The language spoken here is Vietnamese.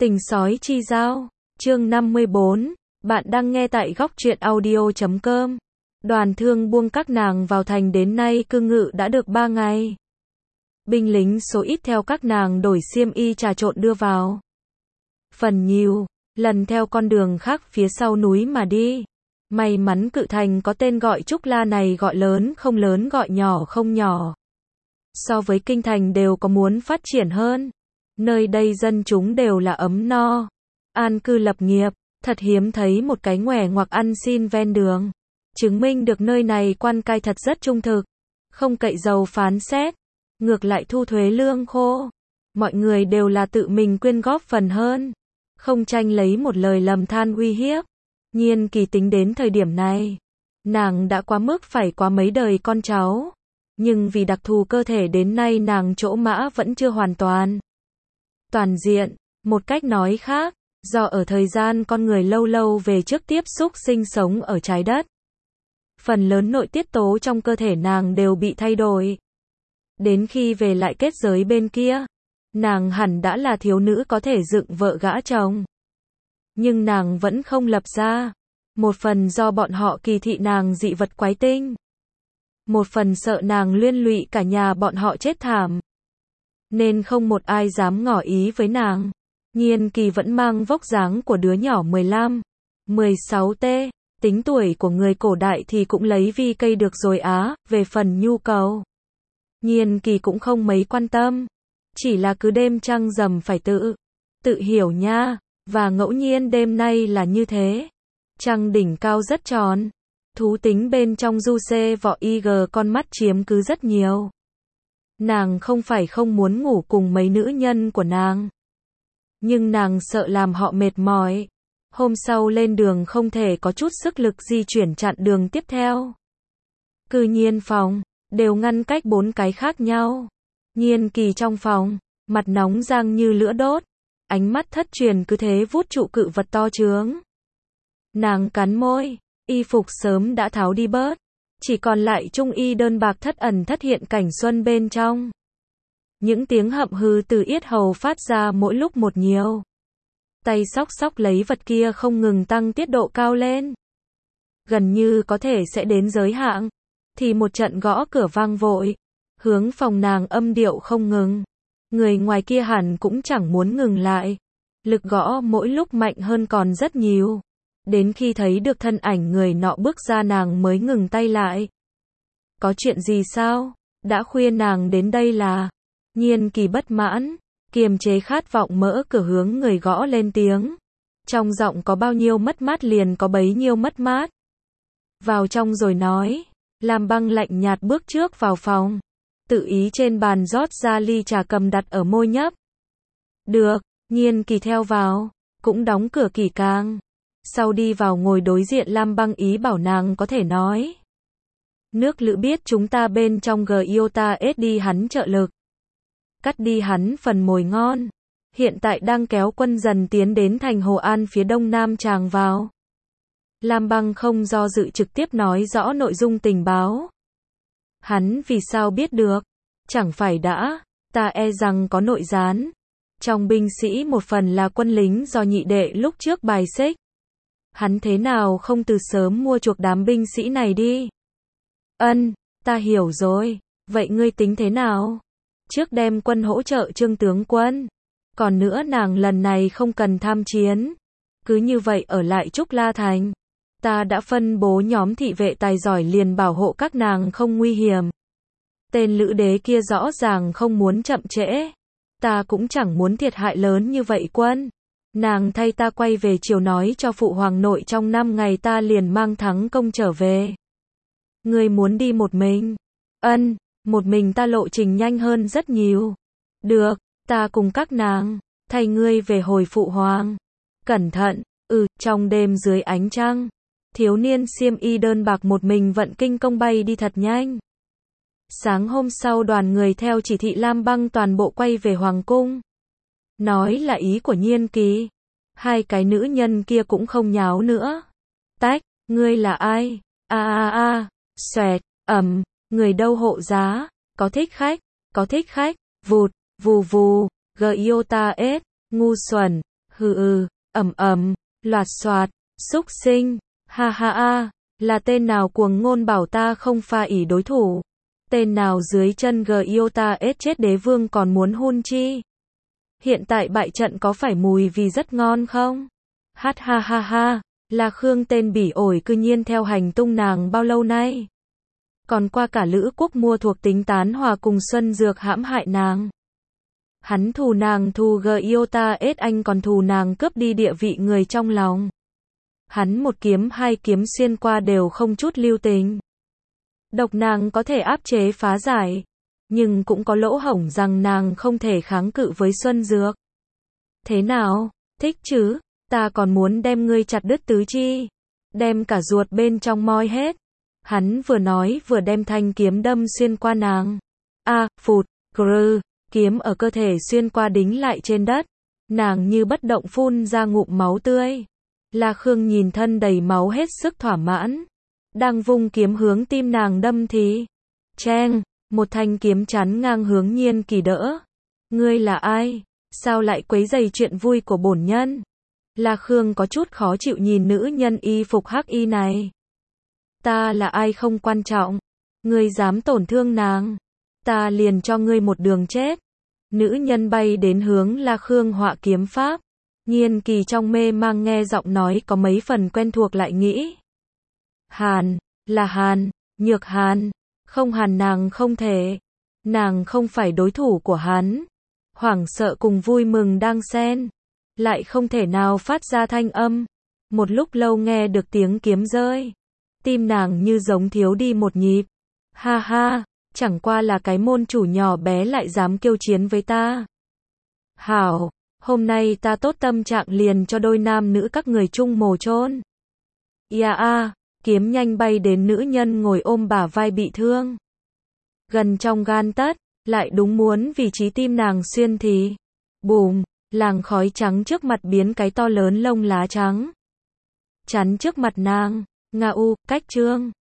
Tình sói chi giao, chương 54, bạn đang nghe tại góc truyện audio.com. Đoàn thương buông các nàng vào thành đến nay cư ngự đã được 3 ngày. Binh lính số ít theo các nàng đổi xiêm y trà trộn đưa vào. Phần nhiều, lần theo con đường khác phía sau núi mà đi. May mắn cự thành có tên gọi Trúc La này gọi lớn không lớn gọi nhỏ không nhỏ. So với kinh thành đều có muốn phát triển hơn. Nơi đây dân chúng đều là ấm no, an cư lập nghiệp, thật hiếm thấy một cái ngoẻ ngoặc ăn xin ven đường. Chứng minh được nơi này quan cai thật rất trung thực, không cậy giàu phán xét, ngược lại thu thuế lương khô. Mọi người đều là tự mình quyên góp phần hơn, không tranh lấy một lời lầm than uy hiếp. Nhiên Kỳ tính đến thời điểm này, nàng đã quá mức phải quá mấy đời con cháu, nhưng vì đặc thù cơ thể đến nay nàng chỗ mã vẫn chưa hoàn toàn toàn diện, một cách nói khác, do ở thời gian con người lâu lâu về trước tiếp xúc sinh sống ở trái đất. Phần lớn nội tiết tố trong cơ thể nàng đều bị thay đổi. Đến khi về lại kết giới bên kia, nàng hẳn đã là thiếu nữ có thể dựng vợ gã chồng. Nhưng nàng vẫn không lập ra. Một phần do bọn họ kỳ thị nàng dị vật quái tinh. Một phần sợ nàng liên lụy cả nhà bọn họ chết thảm. Nên không một ai dám ngỏ ý với nàng. Nhiên Kỳ vẫn mang vóc dáng của đứa nhỏ 15, 16 t, tính tuổi của người cổ đại thì cũng lấy vi cây được rồi á, về phần nhu cầu. Nhiên Kỳ cũng không mấy quan tâm, chỉ là cứ đêm trăng rằm phải tự hiểu nha, và ngẫu nhiên đêm nay là như thế. Trăng đỉnh cao rất tròn, thú tính bên trong du xê vọ ig con mắt chiếm cứ rất nhiều. Nàng không phải không muốn ngủ cùng mấy nữ nhân của nàng, nhưng nàng sợ làm họ mệt mỏi. Hôm sau lên đường không thể có chút sức lực di chuyển chặn đường tiếp theo. Cư nhiên phòng, đều ngăn cách 4 cái khác nhau. Nhiên Kỳ trong phòng, mặt nóng rang như lửa đốt, ánh mắt thất truyền cứ thế vút trụ cự vật to trướng. Nàng cắn môi, y phục sớm đã tháo đi bớt, chỉ còn lại trung y đơn bạc thất ẩn thất hiện cảnh xuân bên trong. Những tiếng hậm hư từ yết hầu phát ra mỗi lúc một nhiều. Tay xóc xóc lấy vật kia không ngừng tăng tiết độ cao lên. Gần như có thể sẽ đến giới hạn, thì một trận gõ cửa vang vội, hướng phòng nàng âm điệu không ngừng. Người ngoài kia hẳn cũng chẳng muốn ngừng lại. Lực gõ mỗi lúc mạnh hơn còn rất nhiều. Đến khi thấy được thân ảnh người nọ bước ra nàng mới ngừng tay lại. Có chuyện gì sao? Đã khuya nàng đến đây là... Nhiên Kỳ bất mãn, kiềm chế khát vọng mở cửa hướng người gõ lên tiếng. Trong giọng có bao nhiêu mất mát liền có bấy nhiêu mất mát. Vào trong rồi nói. Lam Băng lạnh nhạt bước trước vào phòng. Tự ý trên bàn rót ra ly trà cầm đặt ở môi nhấp. Được, Nhiên Kỳ theo vào, cũng đóng cửa kỹ càng. Sau đi vào ngồi đối diện Lam Băng ý bảo nàng có thể nói. Nước Lữ biết chúng ta bên trong Giota ết đi hắn trợ lực. Cắt đi hắn phần mồi ngon. Hiện tại đang kéo quân dần tiến đến thành Hồ An phía đông nam tràng vào. Lam Băng không do dự trực tiếp nói rõ nội dung tình báo. Hắn vì sao biết được? Chẳng phải đã, ta e rằng có nội gián. Trong binh sĩ một phần là quân lính do nhị đệ lúc trước bài xích. Hắn thế nào không từ sớm mua chuộc đám binh sĩ này đi? Ân, ta hiểu rồi, vậy ngươi tính thế nào? Trước đem quân hỗ trợ Trương tướng quân. Còn nữa nàng lần này không cần tham chiến. Cứ như vậy ở lại Trúc La Thành. Ta đã phân bố nhóm thị vệ tài giỏi liền bảo hộ các nàng không nguy hiểm. Tên Lữ đế kia rõ ràng không muốn chậm trễ. Ta cũng chẳng muốn thiệt hại lớn như vậy quân. Nàng thay ta quay về chiều nói cho phụ hoàng nội trong 5 ngày ta liền mang thắng công trở về. Ngươi muốn đi một mình? Ân, một mình ta lộ trình nhanh hơn rất nhiều. Được, ta cùng các nàng, thay ngươi về hồi phụ hoàng. Cẩn thận, trong đêm dưới ánh trăng, thiếu niên xiêm y đơn bạc một mình vận kinh công bay đi thật nhanh. Sáng hôm sau đoàn người theo chỉ thị Lam Băng toàn bộ quay về hoàng cung. Nói là ý của Nhiên Kỳ. Hai cái nữ nhân kia cũng không nháo nữa. Tách, ngươi là ai? Xoẹt, người đâu hộ giá? Có thích khách, vụt, vù vù, Giota ết, ngu xuẩn, loạt xoạt, xúc sinh, ha ha a, là tên nào cuồng ngôn bảo ta không pha ỷ đối thủ, tên nào dưới chân Giota ết chết đế vương còn muốn hun chi. Hiện tại bại trận có phải mùi vì rất ngon không? Hát ha ha ha, là Khương tên bỉ ổi cư nhiên theo hành tung nàng bao lâu nay. Còn qua cả Lữ Quốc mua thuộc tính tán hòa cùng Xuân Dược hãm hại nàng. Hắn thù nàng thù Giota ết anh còn thù nàng cướp đi địa vị người trong lòng. Hắn một kiếm hai kiếm xuyên qua đều không chút lưu tình. Độc nàng có thể áp chế phá giải, nhưng cũng có lỗ hổng rằng nàng không thể kháng cự với Xuân Dược. Thế nào, thích chứ, ta còn muốn đem ngươi chặt đứt tứ chi, đem cả ruột bên trong moi hết. Hắn vừa nói vừa đem thanh kiếm đâm xuyên qua nàng. Phụt, kiếm ở cơ thể xuyên qua đính lại trên đất. Nàng như bất động phun ra ngụm máu tươi. La Khương nhìn thân đầy máu hết sức thỏa mãn. Đang vung kiếm hướng tim nàng đâm thì cheng, một thanh kiếm chắn ngang hướng Nhiên Kỳ đỡ. Ngươi là ai? Sao lại quấy rầy chuyện vui của bổn nhân? La Khương có chút khó chịu nhìn nữ nhân y phục hắc y này. Ta là ai không quan trọng. Ngươi dám tổn thương nàng, ta liền cho ngươi một đường chết. Nữ nhân bay đến hướng La Khương họa kiếm pháp. Nhiên Kỳ trong mê mang nghe giọng nói có mấy phần quen thuộc lại nghĩ. Hàn, là Hàn, Nhược Hàn. Không Hàn nàng không thể. Nàng không phải đối thủ của hắn. Hoảng sợ cùng vui mừng đang xen. Lại không thể nào phát ra thanh âm. Một lúc lâu nghe được tiếng kiếm rơi. Tim nàng như giống thiếu đi một nhịp. Ha ha, chẳng qua là cái môn chủ nhỏ bé lại dám kêu chiến với ta. Hảo, hôm nay ta tốt tâm trạng liền cho đôi nam nữ các người chung mồ chôn. Kiếm nhanh bay đến nữ nhân ngồi ôm bả vai bị thương. Gần trong gan tấc, lại đúng muốn vì trí tim nàng xuyên thì. Bùm, làng khói trắng trước mặt biến cái to lớn lông lá trắng. Chắn trước mặt nàng, cách trương.